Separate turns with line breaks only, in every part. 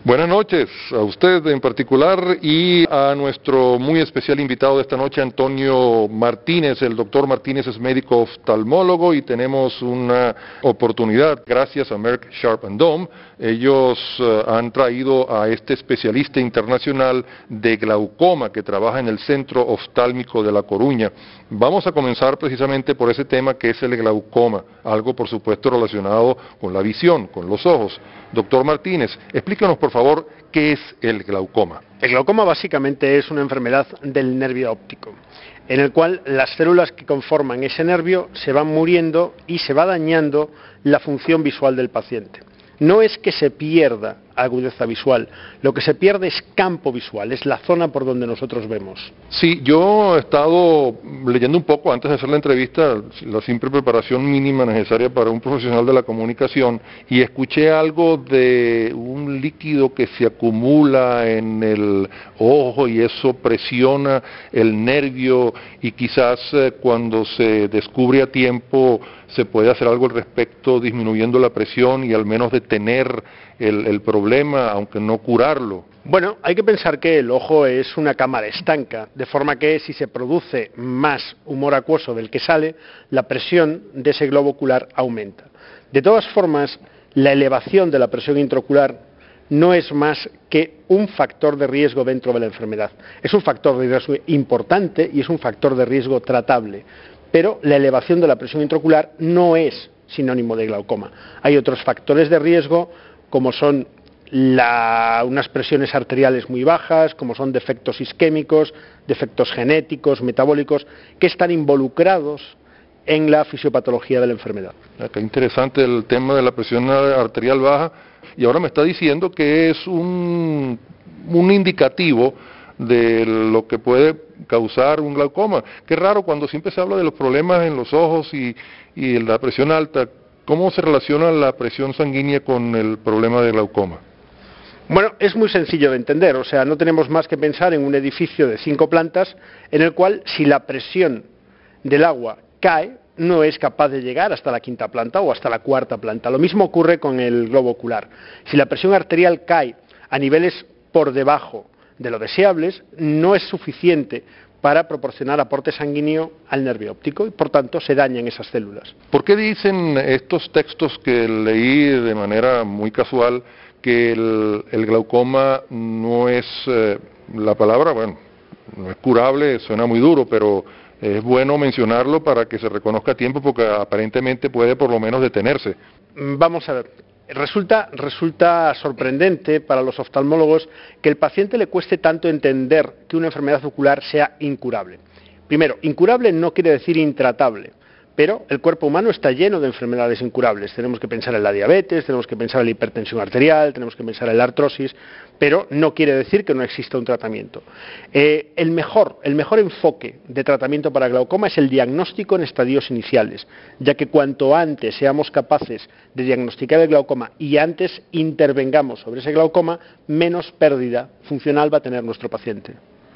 Buenas noches a usted en particular y a nuestro muy especial invitado de esta noche, Antonio Martínez. El doctor Martínez es médico oftalmólogo y tenemos una oportunidad, gracias a Merck Sharp and Dohme. Ellos han traído a este especialista internacional de glaucoma que trabaja en el Centro Oftálmico de La Coruña. Vamos a comenzar precisamente por ese tema que es el glaucoma, algo por supuesto relacionado con la visión, con los ojos. Doctor Martínez, explícanos por favor qué es el glaucoma.
El glaucoma básicamente es una enfermedad del nervio óptico, en el cual las células que conforman ese nervio se van muriendo y se va dañando la función visual del paciente. No es que se pierda agudeza visual, lo que se pierde es campo visual, es la zona por donde nosotros vemos.
Sí, yo he estado leyendo un poco antes de hacer la entrevista, la simple preparación mínima necesaria para un profesional de la comunicación, y escuché algo de un líquido que se acumula en el ojo y eso presiona el nervio y quizás cuando se descubre a tiempo se puede hacer algo al respecto disminuyendo la presión y al menos detener el problema, aunque no curarlo.
Bueno, hay que pensar que el ojo es una cámara estanca, de forma que si se produce más humor acuoso del que sale, la presión de ese globo ocular aumenta. De todas formas, la elevación de la presión intraocular no es más que un factor de riesgo dentro de la enfermedad. Es un factor de riesgo importante y es un factor de riesgo tratable, pero la elevación de la presión intraocular no es sinónimo de glaucoma. Hay otros factores de riesgo como son unas presiones arteriales muy bajas, como son defectos isquémicos, defectos genéticos, metabólicos, que están involucrados en la fisiopatología de la enfermedad.
Qué interesante el tema de la presión arterial baja, y ahora me está diciendo que es un indicativo de lo que puede causar un glaucoma. Qué raro cuando siempre se habla de los problemas en los ojos y la presión alta. ¿Cómo se relaciona la presión sanguínea con el problema de glaucoma?
Bueno, es muy sencillo de entender, o sea, no tenemos más que pensar en un edificio de 5 plantas en el cual si la presión del agua cae, no es capaz de llegar hasta la 5ª planta o hasta la 4ª planta. Lo mismo ocurre con el globo ocular. Si la presión arterial cae a niveles por debajo de lo deseables, no es suficiente para proporcionar aporte sanguíneo al nervio óptico y por tanto se dañan esas células.
¿Por qué dicen estos textos que leí de manera muy casual que el glaucoma no es, la palabra, bueno, no es curable, suena muy duro, pero es bueno mencionarlo para que se reconozca a tiempo porque aparentemente puede por lo menos detenerse?
Vamos a ver. Resulta sorprendente para los oftalmólogos que el paciente le cueste tanto entender que una enfermedad ocular sea incurable. Primero, incurable no quiere decir intratable, pero el cuerpo humano está lleno de enfermedades incurables. Tenemos que pensar en la diabetes, tenemos que pensar en la hipertensión arterial, tenemos que pensar en la artrosis, pero no quiere decir que no exista un tratamiento. El mejor enfoque de tratamiento para glaucoma es el diagnóstico en estadios iniciales, ya que cuanto antes seamos capaces de diagnosticar el glaucoma y antes intervengamos sobre ese glaucoma, menos pérdida funcional va a tener nuestro paciente.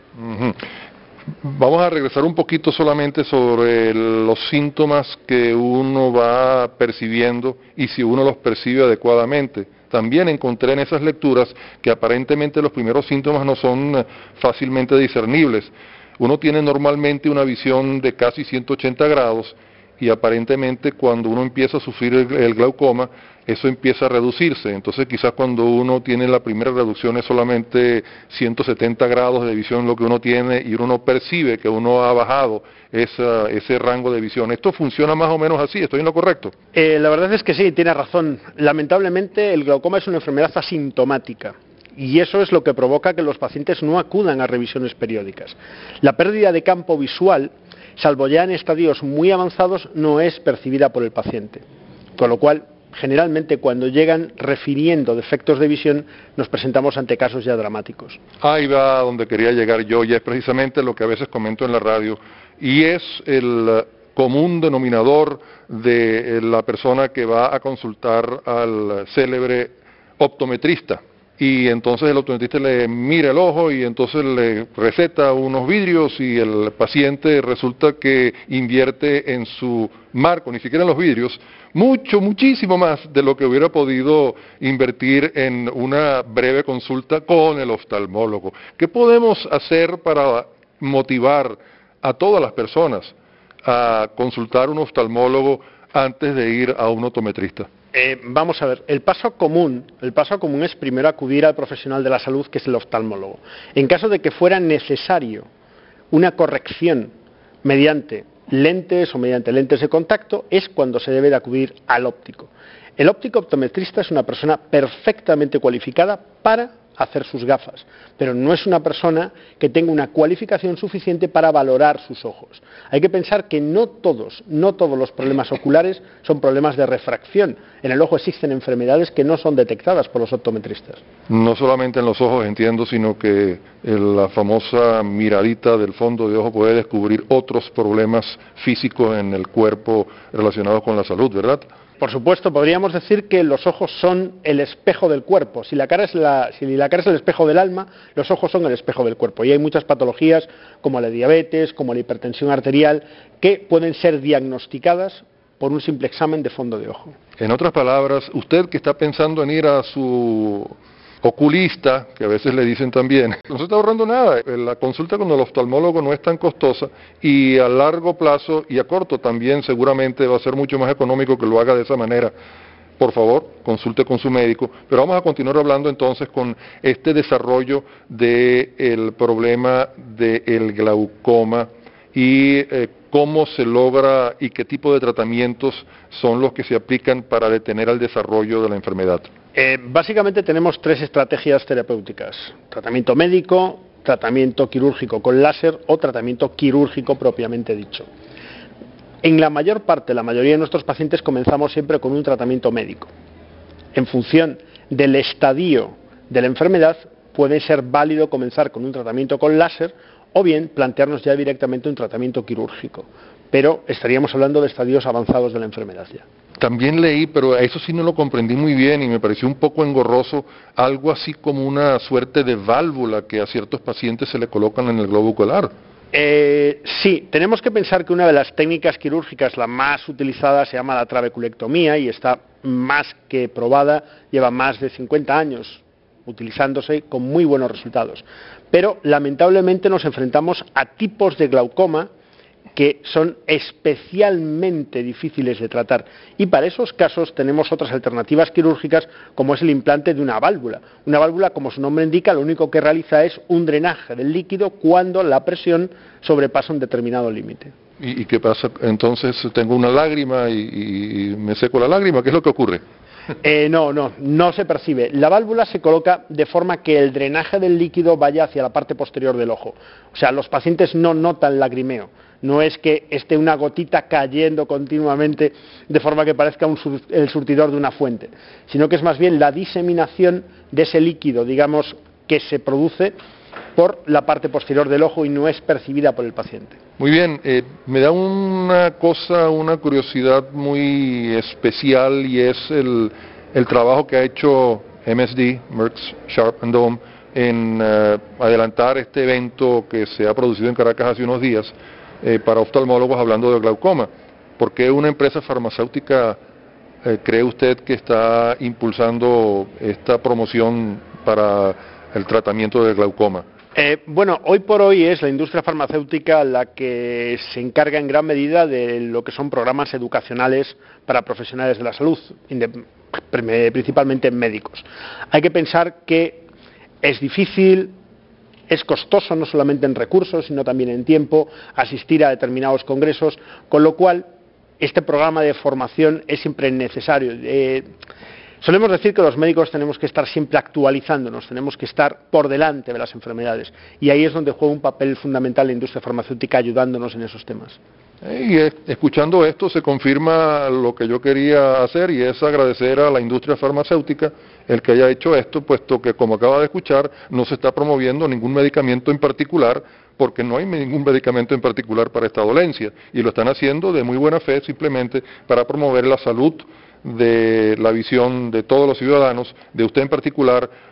Vamos a regresar un poquito solamente sobre los síntomas que uno va percibiendo y si uno los percibe adecuadamente. También encontré en esas lecturas que aparentemente los primeros síntomas no son fácilmente discernibles. Uno tiene normalmente una visión de casi 180 grados y aparentemente cuando uno empieza a sufrir el glaucoma, eso empieza a reducirse. Entonces quizás cuando uno tiene la primera reducción es solamente 170 grados de visión lo que uno tiene y uno no percibe que uno ha bajado ese rango de visión. ¿Esto funciona más o menos así? ¿Estoy en lo correcto?
La verdad es que sí, tiene razón. Lamentablemente el glaucoma es una enfermedad asintomática. Y eso es lo que provoca que los pacientes no acudan a revisiones periódicas. La pérdida de campo visual, salvo ya en estadios muy avanzados, no es percibida por el paciente. Con lo cual, generalmente cuando llegan refiriendo defectos de visión, nos presentamos ante casos ya dramáticos.
Ahí va donde quería llegar yo, y es precisamente lo que a veces comento en la radio, y es el común denominador de la persona que va a consultar al célebre optometrista. y entonces el optometrista le mira el ojo y entonces le receta unos vidrios y el paciente resulta que invierte en su marco, ni siquiera en los vidrios, muchísimo más de lo que hubiera podido invertir en una breve consulta con el oftalmólogo. ¿Qué podemos hacer para motivar a todas las personas a consultar un oftalmólogo antes de ir a un optometrista?
Vamos a ver, el paso común es primero acudir al profesional de la salud, que es el oftalmólogo. En caso de que fuera necesario una corrección mediante lentes o mediante lentes de contacto, es cuando se debe de acudir al óptico. El óptico optometrista es una persona perfectamente cualificada para hacer sus gafas, pero no es una persona que tenga una cualificación suficiente para valorar sus ojos. Hay que pensar que no todos los problemas oculares son problemas de refracción. En el ojo existen enfermedades que no son detectadas por los optometristas.
No solamente en los ojos, entiendo, sino que la famosa miradita del fondo de ojo puede descubrir otros problemas físicos en el cuerpo relacionados con la salud, ¿verdad?
Por supuesto, podríamos decir que los ojos son el espejo del cuerpo. Si la cara es el espejo del alma, los ojos son el espejo del cuerpo. Y hay muchas patologías, como la diabetes, como la hipertensión arterial, que pueden ser diagnosticadas por un simple examen de fondo de ojo.
En otras palabras, usted que está pensando en ir a su oculista, que a veces le dicen también, no se está ahorrando nada. La consulta con el oftalmólogo no es tan costosa y a largo plazo y a corto también seguramente va a ser mucho más económico que lo haga de esa manera. Por favor, consulte con su médico. Pero vamos a continuar hablando entonces con este desarrollo del problema del glaucoma y cómo se logra y qué tipo de tratamientos son los que se aplican para detener el desarrollo de la enfermedad.
Básicamente tenemos tres estrategias terapéuticas: tratamiento médico, tratamiento quirúrgico con láser o tratamiento quirúrgico propiamente dicho. En la mayoría de nuestros pacientes comenzamos siempre con un tratamiento médico. En función del estadio de la enfermedad, puede ser válido comenzar con un tratamiento con láser o bien plantearnos ya directamente un tratamiento quirúrgico, pero estaríamos hablando de estadios avanzados de la enfermedad ya.
También leí, pero eso sí no lo comprendí muy bien y me pareció un poco engorroso, algo así como una suerte de válvula que a ciertos pacientes se le colocan en el globo ocular.
Sí, tenemos que pensar que una de las técnicas quirúrgicas, la más utilizada, se llama la trabeculectomía y está más que probada, lleva más de 50 años utilizándose con muy buenos resultados. Pero lamentablemente nos enfrentamos a tipos de glaucoma que son especialmente difíciles de tratar, y para esos casos tenemos otras alternativas quirúrgicas, como es el implante de una válvula. Una válvula, como su nombre indica, lo único que realiza es un drenaje del líquido cuando la presión sobrepasa un determinado límite.
¿Y qué pasa? Entonces tengo una lágrima y me seco la lágrima, ¿qué es lo que ocurre?
No se percibe. La válvula se coloca de forma que el drenaje del líquido vaya hacia la parte posterior del ojo. O sea, los pacientes no notan lagrimeo. No es que esté una gotita cayendo continuamente de forma que parezca el surtidor de una fuente, sino que es más bien la diseminación de ese líquido, digamos, que se produce por la parte posterior del ojo y no es percibida por el paciente.
Muy bien, me da una curiosidad muy especial, y es el trabajo que ha hecho MSD, Merck Sharp and Dohme, en adelantar este evento que se ha producido en Caracas hace unos días para oftalmólogos hablando de glaucoma. ¿Por qué una empresa farmacéutica cree usted que está impulsando esta promoción para el tratamiento del glaucoma?
Hoy por hoy es la industria farmacéutica la que se encarga en gran medida de lo que son programas educacionales para profesionales de la salud, principalmente médicos. Hay que pensar que es difícil, es costoso no solamente en recursos, sino también en tiempo, asistir a determinados congresos, con lo cual este programa de formación es siempre necesario. Solemos decir que los médicos tenemos que estar siempre actualizándonos, tenemos que estar por delante de las enfermedades, y ahí es donde juega un papel fundamental la industria farmacéutica ayudándonos en esos temas.
Y escuchando esto se confirma lo que yo quería hacer, y es agradecer a la industria farmacéutica el que haya hecho esto, puesto que, como acaba de escuchar, no se está promoviendo ningún medicamento en particular, porque no hay ningún medicamento en particular para esta dolencia, y lo están haciendo de muy buena fe, simplemente para promover la salud de la visión de todos los ciudadanos, de usted en particular,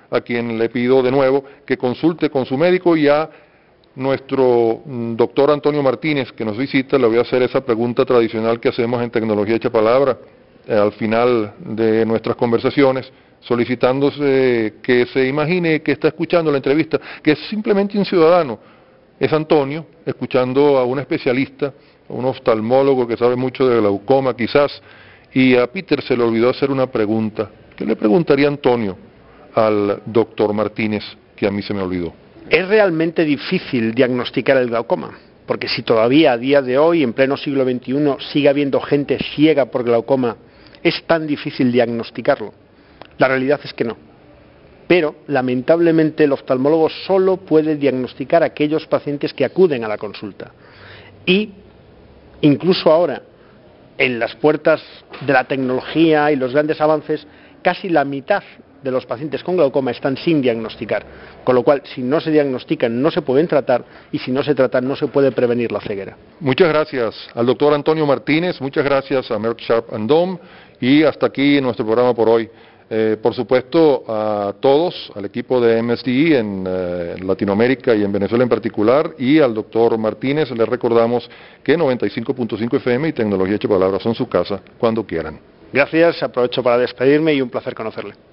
a quien le pido de nuevo que consulte con su médico. Y a nuestro doctor Antonio Martínez, que nos visita, le voy a hacer esa pregunta tradicional que hacemos en Tecnología Hecha Palabra al final de nuestras conversaciones, solicitándose que se imagine que está escuchando la entrevista, que es simplemente un ciudadano. Es Antonio, escuchando a un especialista, a un oftalmólogo que sabe mucho de glaucoma quizás, y a Peter se le olvidó hacer una pregunta. ¿Qué le preguntaría Antonio al doctor Martínez, que a mí se me olvidó?
¿Es realmente difícil diagnosticar el glaucoma? Porque si todavía a día de hoy, en pleno siglo XXI, sigue habiendo gente ciega por glaucoma, ¿es tan difícil diagnosticarlo? La realidad es que no. Pero, lamentablemente, el oftalmólogo solo puede diagnosticar a aquellos pacientes que acuden a la consulta. Y, incluso ahora, en las puertas de la tecnología y los grandes avances, casi la mitad de los pacientes con glaucoma están sin diagnosticar. Con lo cual, si no se diagnostican, no se pueden tratar, y si no se tratan, no se puede prevenir la ceguera.
Muchas gracias al doctor Antonio Martínez, muchas gracias a Merck Sharp & Dohme, y hasta aquí nuestro programa por hoy. Por supuesto, a todos, al equipo de MSD en Latinoamérica y en Venezuela en particular, y al doctor Martínez, les recordamos que 95.5 FM y Tecnología Hecha Palabra son su casa cuando quieran.
Gracias, aprovecho para despedirme y un placer conocerle.